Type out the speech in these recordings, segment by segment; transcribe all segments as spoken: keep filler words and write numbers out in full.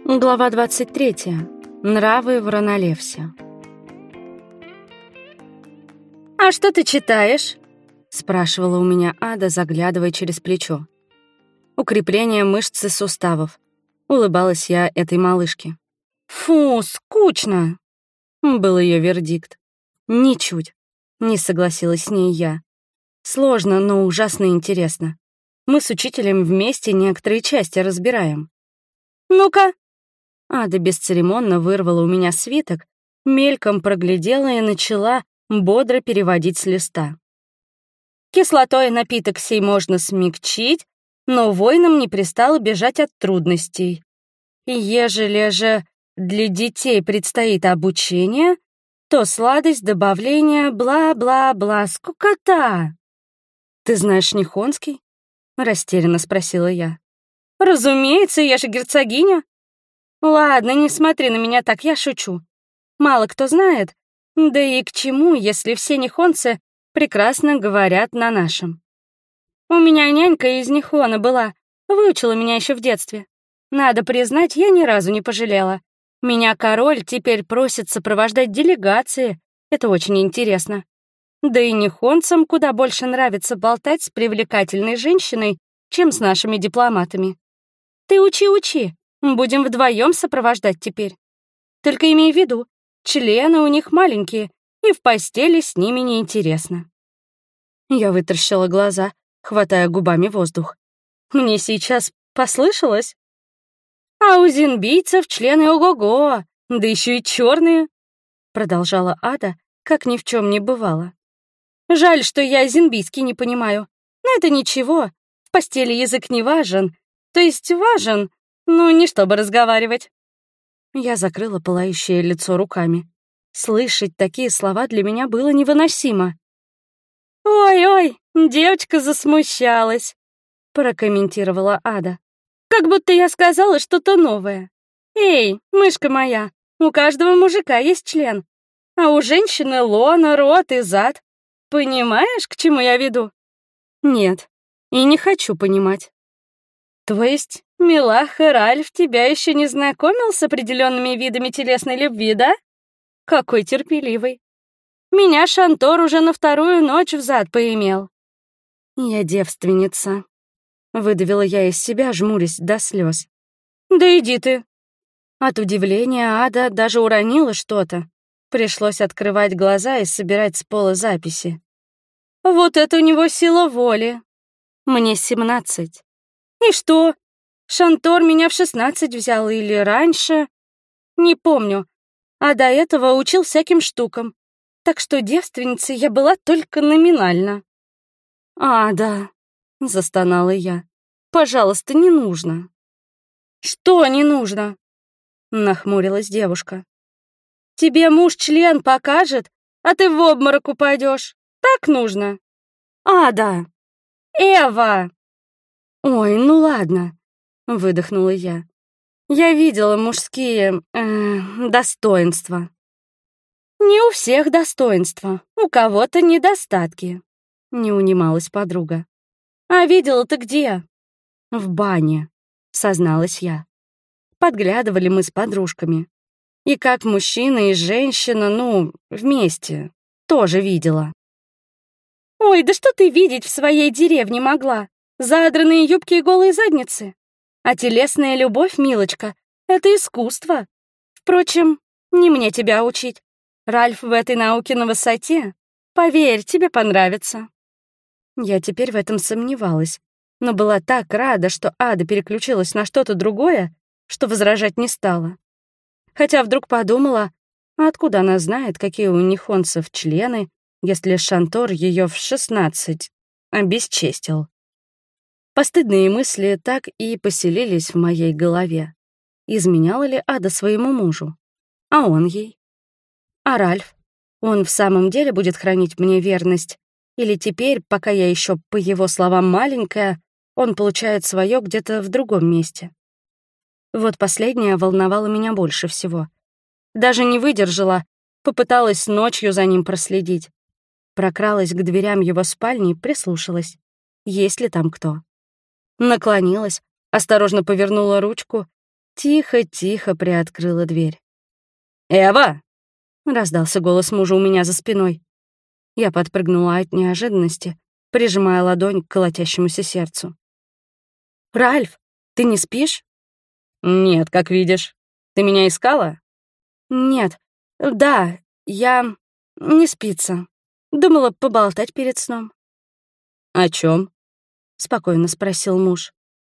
Глава двадцать третья. Нравы в Ранолевсе. «А что ты читаешь?» — спрашивала у меня Ада, заглядывая через плечо. «Укрепление мышц и суставов», — улыбалась я этой малышке. «Фу, скучно!» — был ее вердикт. «Ничуть», — не согласилась с ней я. «Сложно, но ужасно интересно. Мы с учителем вместе некоторые части разбираем». «Ну-ка!» Ада бесцеремонно вырвала у меня свиток, мельком проглядела и начала бодро переводить с листа. «Кислотой напиток сей можно смягчить, но воинам не пристало бежать от трудностей. И ежели же для детей предстоит обучение, то сладость добавления бла-бла-бла, скукота». «Ты знаешь Нихонский?» — растерянно спросила я. «Разумеется, я же герцогиня». «Ладно, не смотри на меня так, я шучу. Мало кто знает, да и к чему, если все нихонцы прекрасно говорят на нашем. У меня нянька из Нихона была, выучила меня еще в детстве. Надо признать, я ни разу не пожалела. Меня король теперь просит сопровождать делегации, это очень интересно. Да и нихонцам куда больше нравится болтать с привлекательной женщиной, чем с нашими дипломатами. Ты учи-учи. Будем вдвоем сопровождать теперь. Только имей в виду, члены у них маленькие, и в постели с ними неинтересно». Я вытаращила глаза, хватая губами воздух. Мне сейчас послышалось? «А у зенбийцев члены ого-го, да еще и черные», продолжала Ада, как ни в чем не бывало. «Жаль, что я зенбийский не понимаю, но это ничего, в постели язык не важен, то есть важен, ну, не чтобы разговаривать». Я закрыла пылающее лицо руками. Слышать такие слова для меня было невыносимо. «Ой-ой, девочка засмущалась», — прокомментировала Ада. «Как будто я сказала что-то новое. Эй, мышка моя, у каждого мужика есть член, а у женщины лона, рот и зад. Понимаешь, к чему я веду?» «Нет, и не хочу понимать». «То есть милаха Ральф тебя еще не знакомил с определенными видами телесной любви, да? Какой терпеливый. Меня Шантор уже на вторую ночь взад поимел». «Я девственница», — выдавила я из себя, жмурясь до слез. «Да иди ты». От удивления Ада даже уронила что-то. Пришлось открывать глаза и собирать с пола записи. «Вот это у него сила воли. Мне семнадцать. И что? Шантор меня в шестнадцать взял или раньше? Не помню. А до этого учил всяким штукам. Так что девственницей я была только номинально». «А, да», — застонала я. «Пожалуйста, не нужно». «Что не нужно?» — нахмурилась девушка. «Тебе муж член покажет, а ты в обморок упадешь. Так нужно?» «А, да». «Эва!» «Ой, ну ладно», — выдохнула я. «Я видела мужские... Э, достоинства». «Не у всех достоинства, у кого-то недостатки», — не унималась подруга. «А видела-то где?» «В бане», — созналась я. Подглядывали мы с подружками. И как мужчина и женщина, ну, вместе, тоже видела. «Ой, да что ты видеть в своей деревне могла? Задранные юбки и голые задницы. А телесная любовь, милочка, — это искусство. Впрочем, не мне тебя учить. Ральф в этой науке на высоте. Поверь, тебе понравится». Я теперь в этом сомневалась, но была так рада, что Ада переключилась на что-то другое, что возражать не стала. Хотя вдруг подумала, а откуда она знает, какие у нихонцев члены, если Шантор ее в шестнадцать обесчестил. Постыдные мысли так и поселились в моей голове. Изменяла ли Ада своему мужу? А он ей? А Ральф? Он в самом деле будет хранить мне верность? Или теперь, пока я еще, по его словам, маленькая, он получает свое где-то в другом месте? Вот последнее волновало меня больше всего. Даже не выдержала, попыталась ночью за ним проследить. Прокралась к дверям его спальни, прислушалась. Есть ли там кто? Наклонилась, осторожно повернула ручку тихо-тихо приоткрыла дверь. «Эва!» — раздался голос мужа у меня за спиной. Я подпрыгнула от неожиданности, прижимая ладонь к колотящемуся сердцу. «Ральф, ты не спишь?» «Нет, как видишь. Ты меня искала?» «Нет. Да, я... не спится. Думала поболтать перед сном». «О чем? Спокойно спросил муж.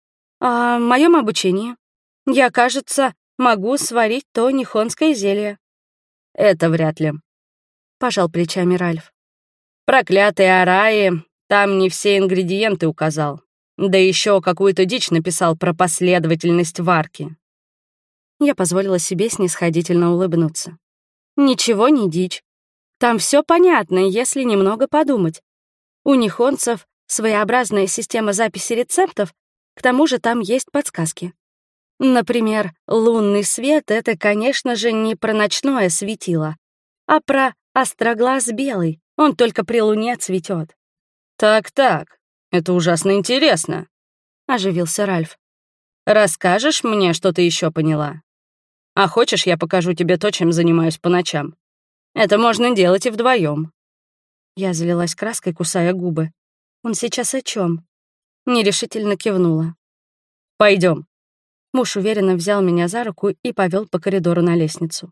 «О моем обучении. Я, кажется, могу сварить то нихонское зелье». «Это вряд ли», — пожал плечами Ральф. «Проклятый Араи там не все ингредиенты указал. Да еще какую-то дичь написал про последовательность варки». Я позволила себе снисходительно улыбнуться. «Ничего не дичь. Там все понятно, если немного подумать. У нихонцев своеобразная система записи рецептов, к тому же там есть подсказки. Например, лунный свет — это, конечно же, не про ночное светило, а про остроглаз белый, он только при луне цветет. «Так-так, это ужасно интересно», — оживился Ральф. «Расскажешь мне, что ты еще поняла? А хочешь, я покажу тебе то, чем занимаюсь по ночам? Это можно делать и вдвоем. Я залилась краской, кусая губы. Он сейчас о чем? Нерешительно кивнула. Пойдем. Муж уверенно взял меня за руку и повел по коридору на лестницу.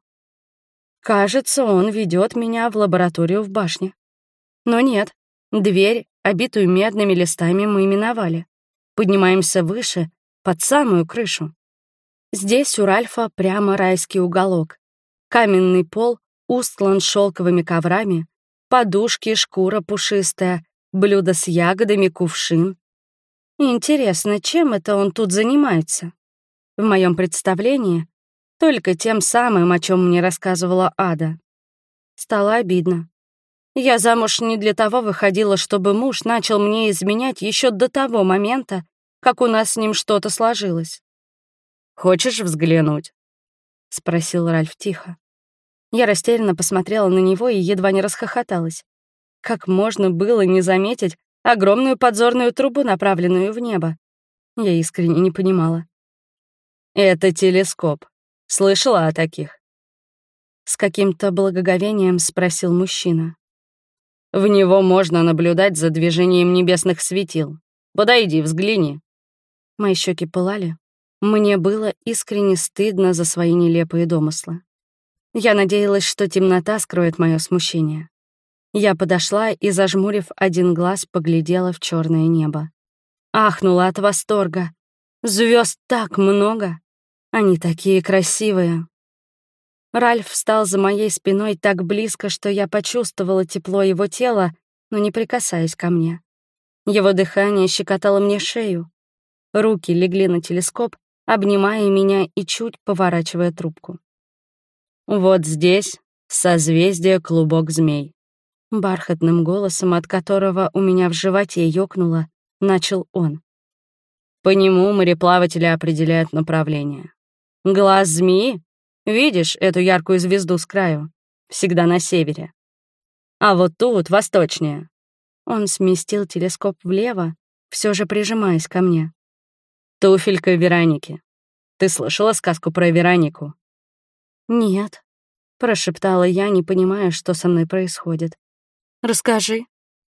Кажется, он ведет меня в лабораторию в башне. Но нет, дверь, обитую медными листами, мы миновали. Поднимаемся выше, под самую крышу. Здесь у Ральфа прямо райский уголок. Каменный пол устлан шелковыми коврами, подушки, шкура пушистая, блюдо с ягодами, кувшин. Интересно, чем это он тут занимается? В моем представлении только тем самым, о чем мне рассказывала Ада. Стало обидно. Я замуж не для того выходила, чтобы муж начал мне изменять еще до того момента, как у нас с ним что-то сложилось. «Хочешь взглянуть?» — спросил Ральф тихо. Я растерянно посмотрела на него и едва не расхохоталась. Как можно было не заметить огромную подзорную трубу, направленную в небо? Я искренне не понимала. «Это телескоп. Слышала о таких?» С каким-то благоговением спросил мужчина. «В него можно наблюдать за движением небесных светил. Подойди, взгляни». Мои щеки пылали. Мне было искренне стыдно за свои нелепые домыслы. Я надеялась, что темнота скроет мое смущение. Я подошла и, зажмурив один глаз, поглядела в черное небо. Ахнула от восторга. Звезд так много. Они такие красивые. Ральф встал за моей спиной так близко, что я почувствовала тепло его тела, но не прикасаясь ко мне. Его дыхание щекотало мне шею. Руки легли на телескоп, обнимая меня и чуть поворачивая трубку. «Вот здесь созвездие клубок змей», — бархатным голосом, от которого у меня в животе ёкнуло, начал он. «По нему мореплаватели определяют направление. Глаз змеи, видишь эту яркую звезду с краю, всегда на севере. А вот тут, восточнее». Он сместил телескоп влево, все же прижимаясь ко мне. «Туфелька Вероники. Ты слышала сказку про Веронику?» «Нет», — прошептала я, не понимая, что со мной происходит. «Расскажи».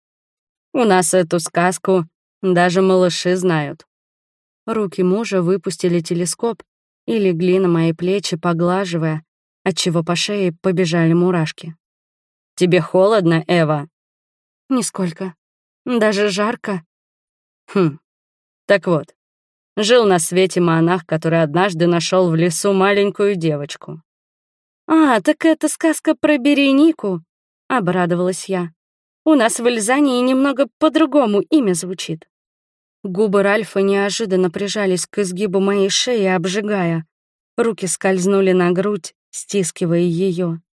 «У нас эту сказку даже малыши знают». Руки мужа выпустили телескоп и легли на мои плечи, поглаживая, отчего по шее побежали мурашки. «Тебе холодно, Эва?» «Нисколько. Даже жарко». «Хм. Так вот, жил на свете монах, который однажды нашел в лесу маленькую девочку». «А, так это сказка про Беренику», — обрадовалась я. «У нас в Эльзании немного по-другому имя звучит». Губы Ральфа неожиданно прижались к изгибу моей шеи, обжигая. Руки скользнули на грудь, стискивая ее.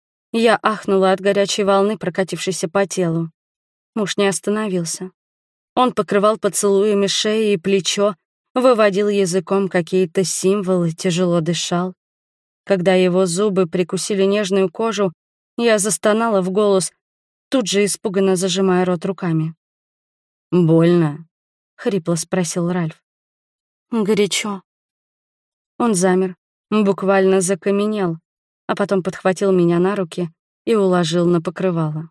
Я ахнула от горячей волны, прокатившейся по телу. Муж не остановился. Он покрывал поцелуями шею и плечо, выводил языком какие-то символы, тяжело дышал. Когда его зубы прикусили нежную кожу, я застонала в голос, тут же испуганно зажимая рот руками. «Больно?» — хрипло спросил Ральф. «Горячо». Он замер, буквально закаменел, а потом подхватил меня на руки и уложил на покрывало.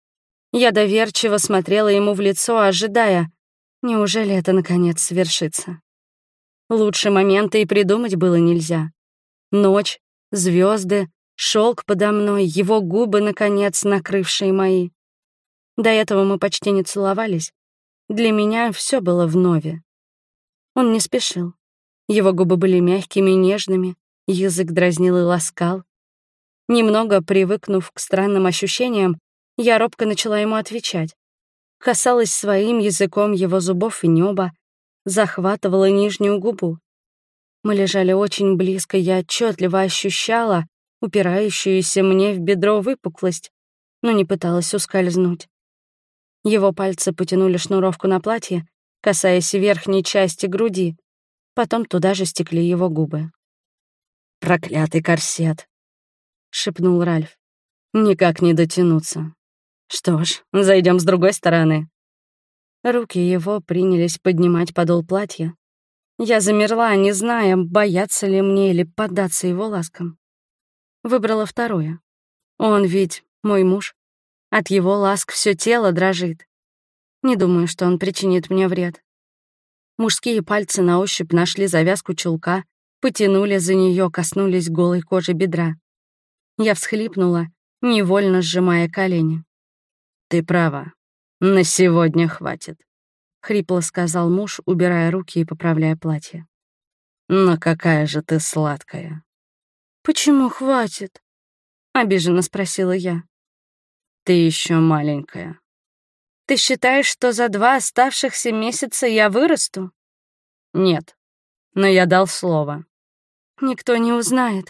Я доверчиво смотрела ему в лицо, ожидая, неужели это наконец свершится. Лучше момента и придумать было нельзя. Ночь, звезды, шелк подо мной, его губы, наконец, накрывшие мои. До этого мы почти не целовались. Для меня все было вновь. Он не спешил. Его губы были мягкими и нежными, язык дразнил и ласкал. Немного привыкнув к странным ощущениям, я робко начала ему отвечать. Касалась своим языком его зубов и неба, захватывала нижнюю губу. Мы лежали очень близко, я отчетливо ощущала упирающуюся мне в бедро выпуклость, но не пыталась ускользнуть. Его пальцы потянули шнуровку на платье, касаясь верхней части груди, потом туда же стекли его губы. «Проклятый корсет!» — шепнул Ральф. «Никак не дотянуться. Что ж, зайдем с другой стороны». Руки его принялись поднимать подол платья. Я замерла, не зная, бояться ли мне или поддаться его ласкам. Выбрала второе. Он ведь мой муж. От его ласк все тело дрожит. Не думаю, что он причинит мне вред. Мужские пальцы на ощупь нашли завязку чулка, потянули за нее, коснулись голой кожи бедра. Я всхлипнула, невольно сжимая колени. «Ты права. На сегодня хватит», — хрипло сказал муж, убирая руки и поправляя платье. «Но какая же ты сладкая». «Почему хватит?» — обиженно спросила я. «Ты еще маленькая». «Ты считаешь, что за два оставшихся месяца я вырасту?» «Нет, но я дал слово». «Никто не узнает».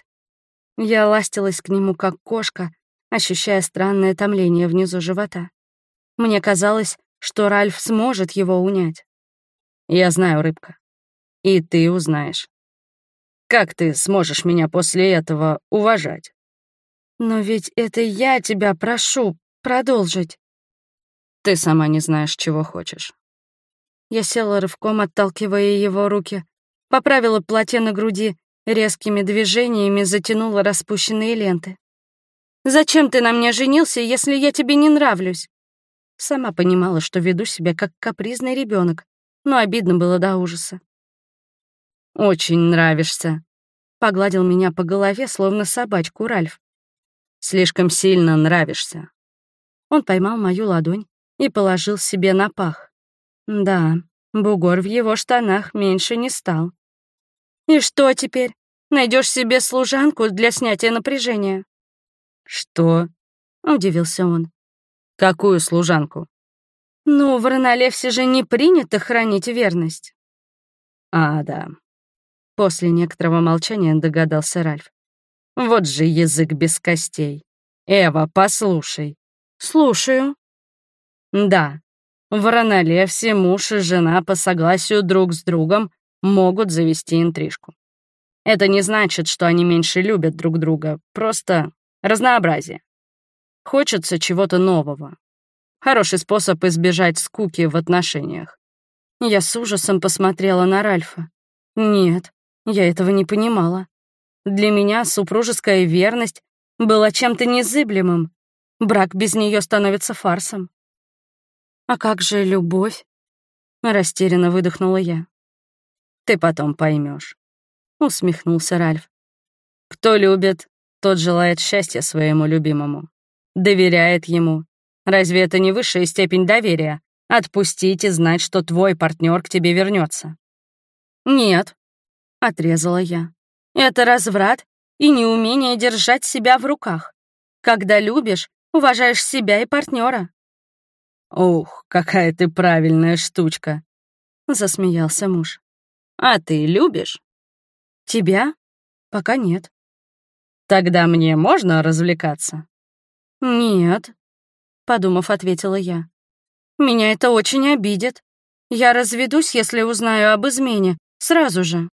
Я ластилась к нему, как кошка, ощущая странное томление внизу живота. Мне казалось, что Ральф сможет его унять. «Я знаю, рыбка. И ты узнаешь. Как ты сможешь меня после этого уважать?» «Но ведь это я тебя прошу продолжить». «Ты сама не знаешь, чего хочешь». Я села рывком, отталкивая его руки, поправила платье на груди, резкими движениями затянула распущенные ленты. «Зачем ты на мне женился, если я тебе не нравлюсь?» Сама понимала, что веду себя как капризный ребенок, но обидно было до ужаса. «Очень нравишься», — погладил меня по голове, словно собачку Ральф. «Слишком сильно нравишься». Он поймал мою ладонь и положил себе на пах. Да, бугор в его штанах меньше не стал. «И что теперь? Найдешь себе служанку для снятия напряжения?» «Что?» — удивился он. «Какую служанку?» «Ну, в Ранолевсе же не принято хранить верность». «А, да». После некоторого молчания догадался Ральф. «Вот же язык без костей. Эва, послушай». «Слушаю». «Да, в Ранолевсе муж и жена по согласию друг с другом могут завести интрижку. Это не значит, что они меньше любят друг друга, просто разнообразие. Хочется чего-то нового. Хороший способ избежать скуки в отношениях». Я с ужасом посмотрела на Ральфа. Нет, я этого не понимала. Для меня супружеская верность была чем-то незыблемым. Брак без нее становится фарсом. «А как же любовь?» — растерянно выдохнула я. «Ты потом поймешь», — усмехнулся Ральф. «Кто любит, тот желает счастья своему любимому, доверяет ему. Разве это не высшая степень доверия? Отпустить и знать, что твой партнер к тебе вернется. «Нет», — отрезала я. «Это разврат и неумение держать себя в руках. Когда любишь, уважаешь себя и партнера». «Ух, какая ты правильная штучка», — засмеялся муж. «А ты любишь?» «Тебя? Пока нет». «Тогда мне можно развлекаться?» «Нет», — подумав, ответила я. «Меня это очень обидит. Я разведусь, если узнаю об измене, сразу же».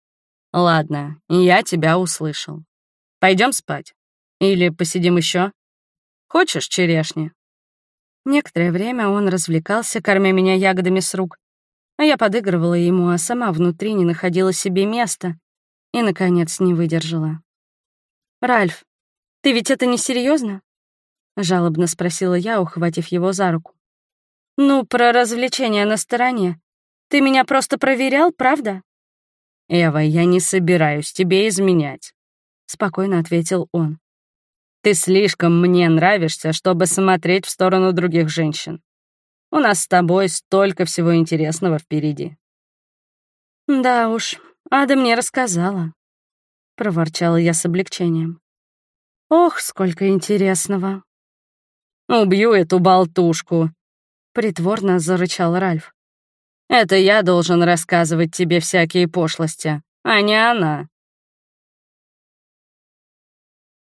«Ладно, я тебя услышал. Пойдем спать. Или посидим еще? Хочешь черешни?» Некоторое время он развлекался, кормя меня ягодами с рук, а я подыгрывала ему, а сама внутри не находила себе места и, наконец, не выдержала. «Ральф, ты ведь это не серьезно? Жалобно спросила я, ухватив его за руку. «Ну, про развлечения на стороне. Ты меня просто проверял, правда?» «Эва, я не собираюсь тебе изменять», — спокойно ответил он. «Ты слишком мне нравишься, чтобы смотреть в сторону других женщин. У нас с тобой столько всего интересного впереди». «Да уж, Ада мне рассказала», — проворчала я с облегчением. «Ох, сколько интересного!» «Убью эту болтушку», — притворно зарычал Ральф. «Это я должен рассказывать тебе всякие пошлости, а не она».